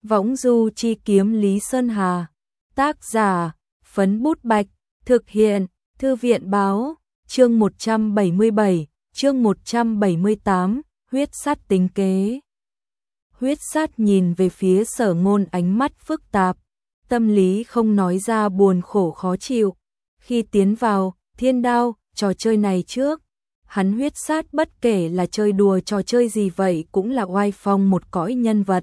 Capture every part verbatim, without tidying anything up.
Võng du chi kiếm Lý Sơn Hà. Tác giả, Phấn Bút Bạch. Thực hiện, Thư viện báo. Chương một trăm bảy mươi bảy, chương một trăm bảy mươi tám, huyết sát tính kế. Huyết sát nhìn về phía Sở Ngôn ánh mắt phức tạp, tâm lý không nói ra buồn khổ khó chịu. Khi tiến vào Thiên Đao, trò chơi này trước, hắn huyết sát bất kể là chơi đùa trò chơi gì vậy cũng là oai phong một cõi nhân vật.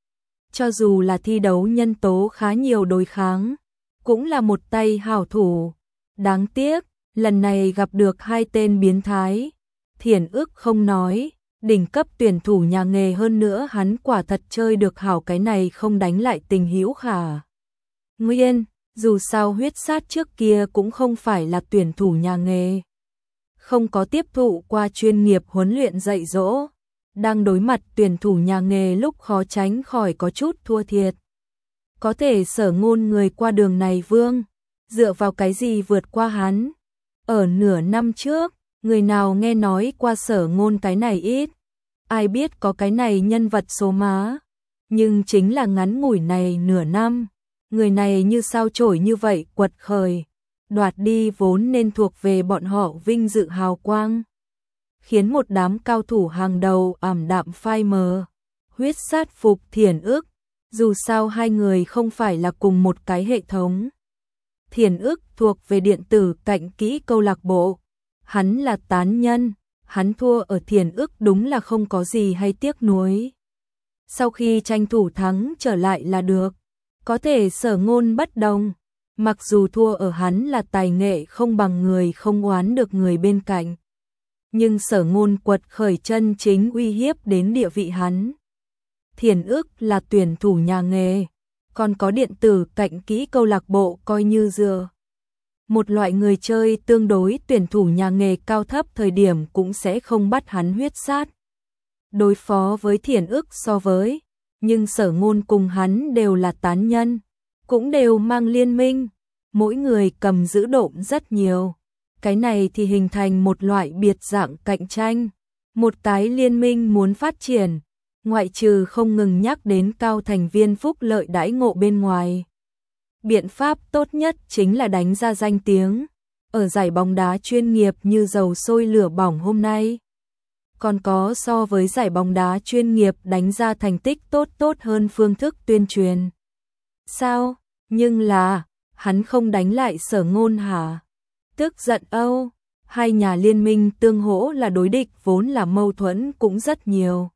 Cho dù là thi đấu nhân tố khá nhiều đối kháng, cũng là một tay hảo thủ. Đáng tiếc, lần này gặp được hai tên biến thái. Thiền ức không nói, đỉnh cấp tuyển thủ nhà nghề hơn nữa hắn quả thật chơi được hảo, cái này không đánh lại tình hữu khả nguyên, dù sao huyết sát trước kia cũng không phải là tuyển thủ nhà nghề, không có tiếp thụ qua chuyên nghiệp huấn luyện dạy dỗ, đang đối mặt tuyển thủ nhà nghề lúc khó tránh khỏi có chút thua thiệt. Có thể Sở Ngôn người qua đường này vương, dựa vào cái gì vượt qua hắn? Ở nửa năm trước, người nào nghe nói qua Sở Ngôn cái này ít, ai biết có cái này nhân vật số má. Nhưng chính là ngắn ngủi này nửa năm, người này như sao chổi như vậy quật khởi, đoạt đi vốn nên thuộc về bọn họ vinh dự hào quang, khiến một đám cao thủ hàng đầu ảm đạm phai mờ. Huyết sát phục Thiền ức, dù sao hai người không phải là cùng một cái hệ thống. Thiền ức thuộc về điện tử cạnh kỹ câu lạc bộ, hắn là tán nhân, hắn thua ở Thiền ức đúng là không có gì hay tiếc nuối. Sau khi tranh thủ thắng trở lại là được. Có thể Sở Ngôn bất đồng, mặc dù thua ở hắn là tài nghệ không bằng người không oán được người bên cạnh, nhưng Sở Ngôn quật khởi chân chính uy hiếp đến địa vị hắn. Thiền ức là tuyển thủ nhà nghề, còn có điện tử cạnh kỹ câu lạc bộ coi như dừa. Một loại người chơi tương đối tuyển thủ nhà nghề cao thấp thời điểm cũng sẽ không bắt hắn huyết sát. Đối phó với Thiền ức so với, nhưng Sở Ngôn cùng hắn đều là tán nhân, cũng đều mang liên minh, mỗi người cầm giữ độ rất nhiều. Cái này thì hình thành một loại biệt dạng cạnh tranh, một cái liên minh muốn phát triển, ngoại trừ không ngừng nhắc đến cao thành viên phúc lợi đãi ngộ bên ngoài. Biện pháp tốt nhất chính là đánh ra danh tiếng, ở giải bóng đá chuyên nghiệp như dầu sôi lửa bỏng hôm nay. Còn có so với giải bóng đá chuyên nghiệp đánh ra thành tích tốt tốt hơn phương thức tuyên truyền. Sao? Nhưng là, hắn không đánh lại Sở Ngôn hả? Tức giận âu, hai nhà liên minh tương hỗ là đối địch vốn là mâu thuẫn cũng rất nhiều.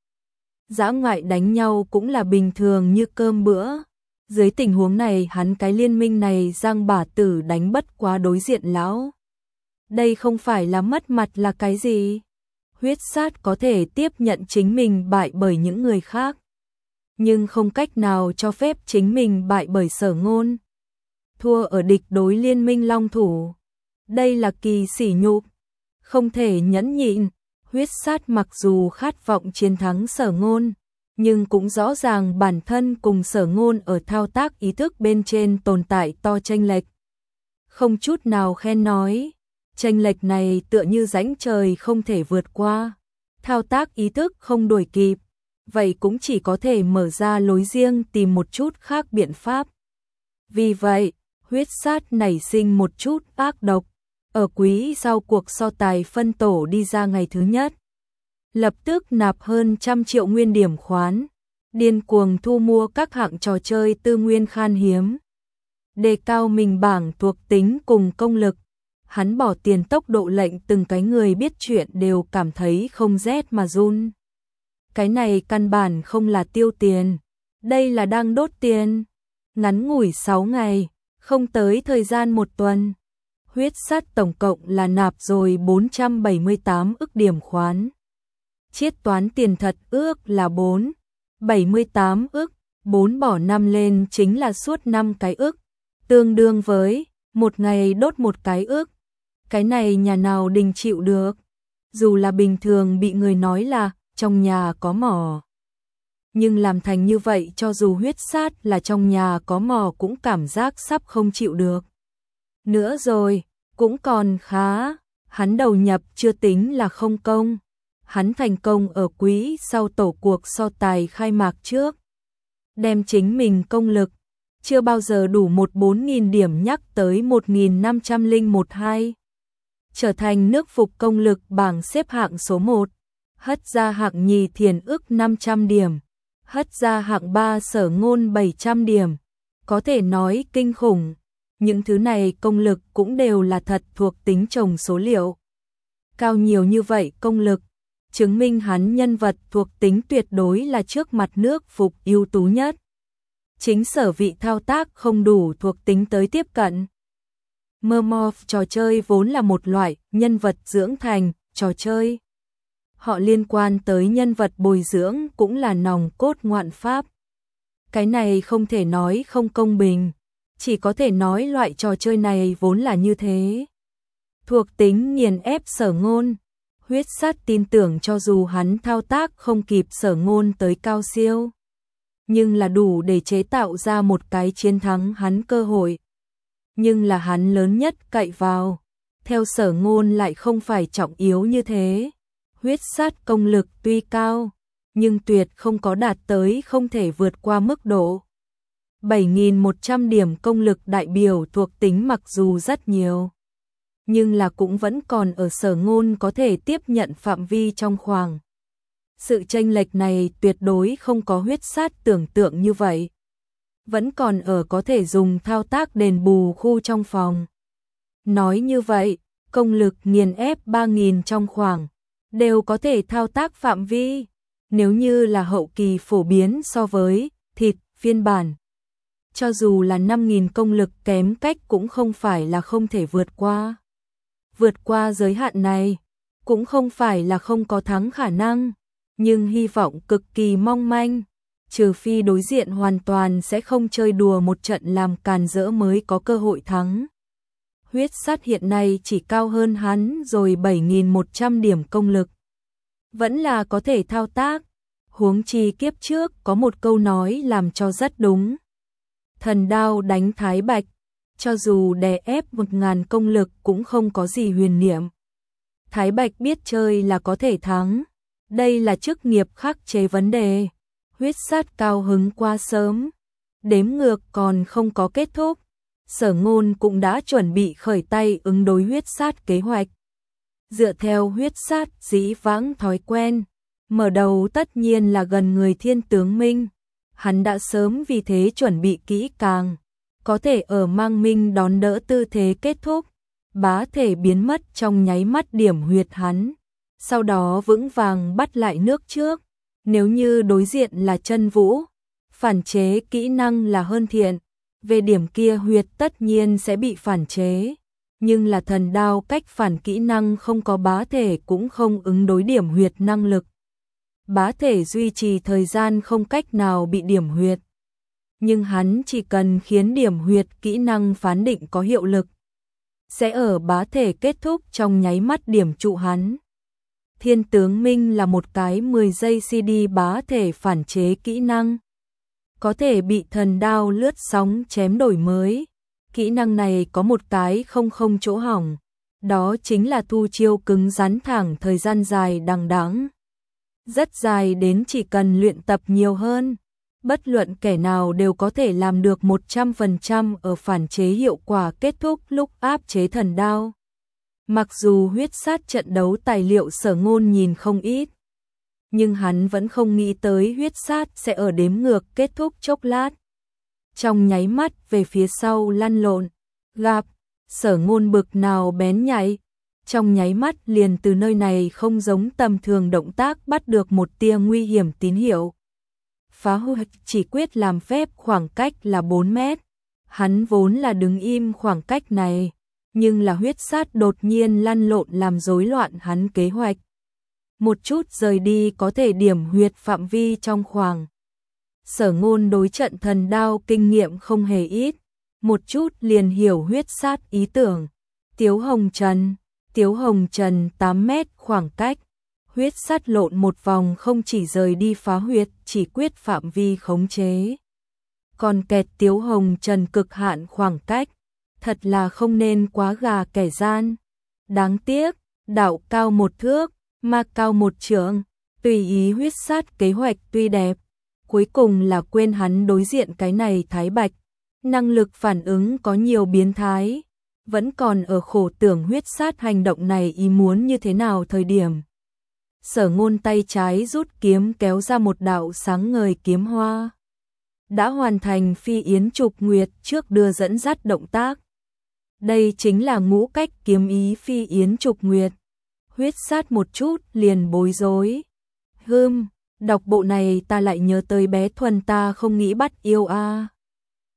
Dã ngoại đánh nhau cũng là bình thường như cơm bữa. Dưới tình huống này hắn cái liên minh này giang bả tử đánh bất quá đối diện lão. Đây không phải là mất mặt là cái gì? Huyết sát có thể tiếp nhận chính mình bại bởi những người khác, nhưng không cách nào cho phép chính mình bại bởi Sở Ngôn. Thua ở địch đối liên minh long thủ, đây là kỳ sỉ nhục, không thể nhẫn nhịn. Huyết sát mặc dù khát vọng chiến thắng Sở Ngôn, nhưng cũng rõ ràng bản thân cùng Sở Ngôn ở thao tác ý thức bên trên tồn tại to chênh lệch. Không chút nào khen nói, chênh lệch này tựa như rãnh trời không thể vượt qua. Thao tác ý thức không đuổi kịp, vậy cũng chỉ có thể mở ra lối riêng tìm một chút khác biện pháp. Vì vậy, huyết sát nảy sinh một chút ác độc. Ở quý sau cuộc so tài phân tổ đi ra ngày thứ nhất, lập tức nạp hơn trăm triệu nguyên điểm khoán, điên cuồng thu mua các hạng trò chơi tư nguyên khan hiếm, đề cao mình bảng thuộc tính cùng công lực. Hắn bỏ tiền tốc độ lệnh từng cái người biết chuyện đều cảm thấy không rét mà run. Cái này căn bản không là tiêu tiền, đây là đang đốt tiền. Ngắn ngủi sáu ngày, không tới thời gian một tuần, huyết sát tổng cộng là nạp rồi bốn trăm bảy mươi tám ức điểm khoán. Chiết toán tiền thật ước là bốn trăm bảy mươi tám ức, bốn bỏ năm lên chính là suốt năm cái ức, tương đương với một ngày đốt một cái ức. Cái này nhà nào đình chịu được, dù là bình thường bị người nói là trong nhà có mỏ. Nhưng làm thành như vậy cho dù huyết sát là trong nhà có mỏ cũng cảm giác sắp không chịu được. Nữa rồi, cũng còn khá, hắn đầu nhập chưa tính là không công. Hắn thành công ở quý sau tổ cuộc so tài khai mạc trước. đem chính mình công lực, chưa bao giờ đủ một bốn nghìn điểm nhắc tới một nghìn năm trăm lẻ mốt hai. Trở thành nước phục công lực bảng xếp hạng số một, hất ra hạng nhì Thiền Ức năm trăm điểm, hất ra hạng ba Sở Ngôn bảy trăm điểm. Có thể nói kinh khủng, những thứ này công lực cũng đều là thật thuộc tính chồng số liệu. Cao nhiều như vậy công lực, chứng minh hắn nhân vật thuộc tính tuyệt đối là trước mặt nước phục ưu tú nhất. Chính sở vị thao tác không đủ thuộc tính tới tiếp cận. Mermorph trò chơi vốn là một loại nhân vật dưỡng thành trò chơi. Họ liên quan tới nhân vật bồi dưỡng cũng là nòng cốt ngoạn pháp. Cái này không thể nói không công bình, chỉ có thể nói loại trò chơi này vốn là như thế. Thuộc tính nghiền ép Sở Ngôn, Huyết Sắt tin tưởng cho dù hắn thao tác không kịp Sở Ngôn tới cao siêu, nhưng là đủ để chế tạo ra một cái chiến thắng hắn cơ hội. Nhưng là hắn lớn nhất cậy vào, theo Sở Ngôn lại không phải trọng yếu như thế. Huyết Sắt công lực tuy cao, nhưng tuyệt không có đạt tới không thể vượt qua mức độ. bảy nghìn một trăm điểm công lực đại biểu thuộc tính mặc dù rất nhiều, nhưng là cũng vẫn còn ở Sở Ngôn có thể tiếp nhận phạm vi trong khoảng. Sự chênh lệch này tuyệt đối không có Huyết Sát tưởng tượng như vậy. Vẫn còn ở có thể dùng thao tác đền bù khu trong phòng. Nói như vậy, công lực nghiền ép ba nghìn trong khoảng, đều có thể thao tác phạm vi. Nếu như là hậu kỳ phổ biến so với thịt phiên bản, cho dù là năm nghìn công lực kém cách cũng không phải là không thể vượt qua. Vượt qua giới hạn này, cũng không phải là không có thắng khả năng, nhưng hy vọng cực kỳ mong manh, trừ phi đối diện hoàn toàn sẽ không chơi đùa một trận làm càn rỡ mới có cơ hội thắng. Huyết Sắt hiện nay chỉ cao hơn hắn rồi bảy nghìn một trăm điểm công lực. Vẫn là có thể thao tác, huống chi kiếp trước có một câu nói làm cho rất đúng. Thần đao đánh Thái Bạch, cho dù đè ép một ngàn công lực cũng không có gì huyền niệm. Thái Bạch biết chơi là có thể thắng, đây là chức nghiệp khắc chế vấn đề. Huyết Sắt cao hứng quá sớm, đếm ngược còn không có kết thúc. Sở Ngôn cũng đã chuẩn bị khởi tay ứng đối Huyết Sát kế hoạch. Dựa theo Huyết Sát dĩ vãng thói quen, mở đầu tất nhiên là gần người Thiên Tướng Minh. Hắn đã sớm vì thế chuẩn bị kỹ càng, có thể ở mang minh đón đỡ tư thế kết thúc, bá thể biến mất trong nháy mắt điểm huyệt hắn, sau đó vững vàng bắt lại nước trước. Nếu như đối diện là Chân Vũ, phản chế kỹ năng là hơn thiện, về điểm kia huyệt tất nhiên sẽ bị phản chế, nhưng là thần đao cách phản kỹ năng không có bá thể cũng không ứng đối điểm huyệt năng lực. Bá thể duy trì thời gian không cách nào bị điểm huyệt, nhưng hắn chỉ cần khiến điểm huyệt kỹ năng phán định có hiệu lực, sẽ ở bá thể kết thúc trong nháy mắt điểm trụ hắn. Thiên Tướng Minh là một cái mười giây xê đê bá thể phản chế kỹ năng, có thể bị thần đao lướt sóng chém đổi mới. Kỹ năng này có một cái không không chỗ hỏng, đó chính là thu chiêu cứng rắn thẳng thời gian dài đằng đẵng. Rất dài đến chỉ cần luyện tập nhiều hơn, bất luận kẻ nào đều có thể làm được một trăm phần trăm ở phản chế hiệu quả kết thúc lúc áp chế thần đao. Mặc dù Huyết Sát trận đấu tài liệu Sở Ngôn nhìn không ít, nhưng hắn vẫn không nghĩ tới Huyết Sát sẽ ở đếm ngược kết thúc chốc lát. Trong nháy mắt về phía sau lăn lộn, gặp, Sở Ngôn bực nào bén nhạy, trong nháy mắt liền từ nơi này không giống tầm thường động tác bắt được một tia nguy hiểm tín hiệu. Phá hư chỉ quyết làm phép khoảng cách là bốn mét, hắn vốn là đứng im khoảng cách này, nhưng là Huyết Sát đột nhiên lăn lộn làm rối loạn hắn kế hoạch. Một chút rời đi có thể điểm huyệt phạm vi trong khoảng. Sở Ngôn đối trận thần đao kinh nghiệm không hề ít, một chút liền hiểu Huyết Sát ý tưởng. Tiếu Hồng Trần, Tiếu Hồng Trần tám mét khoảng cách, Huyết Sát lộn một vòng không chỉ rời đi phá huyệt, chỉ quyết phạm vi khống chế. Còn kẹt Tiếu Hồng Trần cực hạn khoảng cách, thật là không nên quá gà kẻ gian. Đáng tiếc, đạo cao một thước, ma cao một trượng, tùy ý Huyết Sát kế hoạch tuy đẹp, cuối cùng là quên hắn đối diện cái này Thái Bạch, năng lực phản ứng có nhiều biến thái, vẫn còn ở khổ tưởng huyết sát hành động này ý muốn như thế nào thời điểm. Sở Ngôn tay trái rút kiếm kéo ra một đạo sáng ngời kiếm hoa. Đã hoàn thành phi yến trục nguyệt trước đưa dẫn dắt động tác. Đây chính là ngũ cách kiếm ý phi yến trục nguyệt. Huyết sát một chút liền bối rối. Hưm, đọc bộ này ta lại nhớ tới bé Thuần ta không nghĩ bắt yêu a.